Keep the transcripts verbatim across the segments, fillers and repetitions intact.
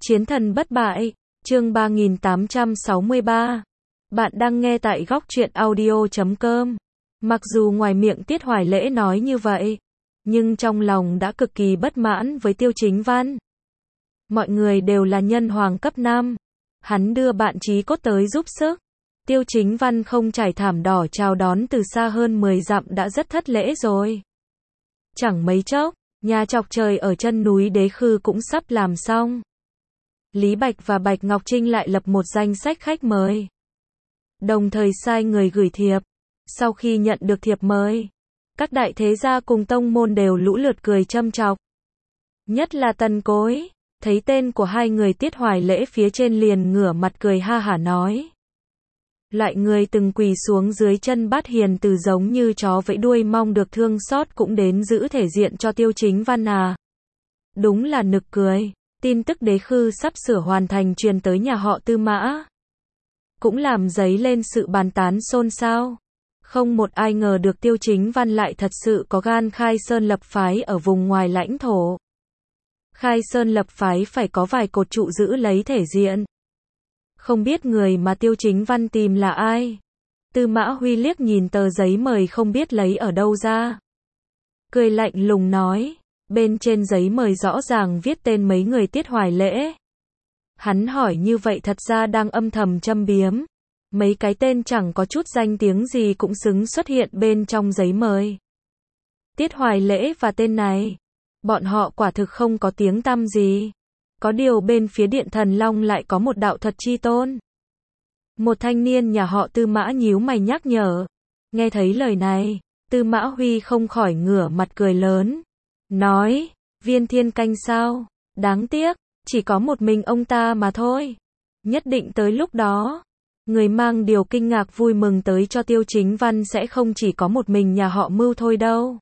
Chiến thần bất bại, chương ba nghìn tám trăm sáu mươi ba. Bạn đang nghe tại góc truyện audio chấm com. Mặc dù ngoài miệng Tiết Hoài Lễ nói như vậy, nhưng trong lòng đã cực kỳ bất mãn với Tiêu Chính Văn. Mọi người đều là nhân hoàng cấp năm. Hắn đưa bạn chí cốt tới giúp sức. Tiêu Chính Văn không trải thảm đỏ chào đón từ xa hơn mười dặm đã rất thất lễ rồi. Chẳng mấy chốc, nhà chọc trời ở chân núi Đế Khư cũng sắp làm xong. Lý Bạch và Bạch Ngọc Trinh lại lập một danh sách khách mời. Đồng thời sai người gửi thiệp. Sau khi nhận được thiệp mời, các đại thế gia cùng tông môn đều lũ lượt cười châm chọc. Nhất là Tần Cối, thấy tên của hai người Tiết Hoài Lễ phía trên liền ngửa mặt cười ha hả nói. Loại người từng quỳ xuống dưới chân Bát Hiền Từ giống như chó vẫy đuôi mong được thương xót cũng đến giữ thể diện cho Tiêu Chính Văn à. Đúng là nực cười. Tin tức Đế Khư sắp sửa hoàn thành truyền tới nhà họ Tư Mã, cũng làm dấy lên sự bàn tán xôn xao. Không một ai ngờ được Tiêu Chính Văn lại thật sự có gan khai sơn lập phái ở vùng ngoài lãnh thổ. Khai sơn lập phái phải có vài cột trụ giữ lấy thể diện. Không biết người mà Tiêu Chính Văn tìm là ai? Tư Mã Huy liếc nhìn tờ giấy mời không biết lấy ở đâu ra, cười lạnh lùng nói. Bên trên giấy mời rõ ràng viết tên mấy người Tiết Hoài Lễ. Hắn hỏi như vậy thật ra đang âm thầm châm biếm. Mấy cái tên chẳng có chút danh tiếng gì cũng xứng xuất hiện bên trong giấy mời. Tiết Hoài Lễ và tên này, bọn họ quả thực không có tiếng tăm gì. Có điều bên phía Điện Thần Long lại có một đạo thật chi tôn. Một thanh niên nhà họ Tư Mã nhíu mày nhắc nhở. Nghe thấy lời này, Tư Mã Huy không khỏi ngửa mặt cười lớn. Nói, Viên Thiên Canh sao? Đáng tiếc, chỉ có một mình ông ta mà thôi. Nhất định tới lúc đó, người mang điều kinh ngạc vui mừng tới cho Tiêu Chính Văn sẽ không chỉ có một mình nhà họ Mưu thôi đâu.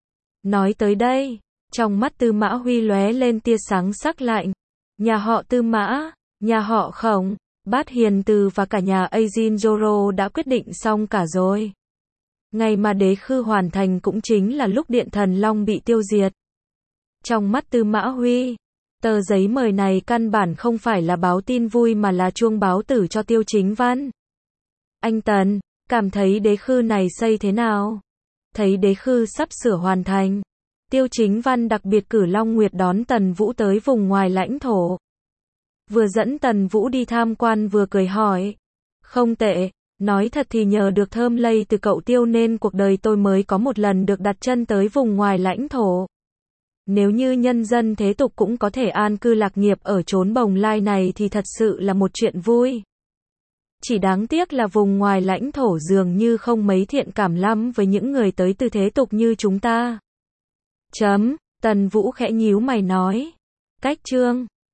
Nói tới đây, trong mắt Tư Mã Huy lóe lên tia sáng sắc lạnh. Nhà họ Tư Mã, nhà họ Khổng, Bát Hiền Từ và cả nhà Ajinjoro đã quyết định xong cả rồi. Ngày mà Đế Khư hoàn thành cũng chính là lúc Điện Thần Long bị tiêu diệt. Trong mắt Tư Mã Huy, tờ giấy mời này căn bản không phải là báo tin vui mà là chuông báo tử cho Tiêu Chính Văn. Anh Tần, cảm thấy Đế Khư này xây thế nào? Thấy Đế Khư sắp sửa hoàn thành, Tiêu Chính Văn đặc biệt cử Long Nguyệt đón Tần Vũ tới vùng ngoài lãnh thổ. Vừa dẫn Tần Vũ đi tham quan vừa cười hỏi. Không tệ. Nói thật thì nhờ được thơm lây từ cậu Tiêu nên cuộc đời tôi mới có một lần được đặt chân tới vùng ngoài lãnh thổ. Nếu như nhân dân thế tục cũng có thể an cư lạc nghiệp ở chốn bồng lai này thì thật sự là một chuyện vui. Chỉ đáng tiếc là vùng ngoài lãnh thổ dường như không mấy thiện cảm lắm với những người tới từ thế tục như chúng ta. Chấm, Tần Vũ khẽ nhíu mày nói. Cách chương.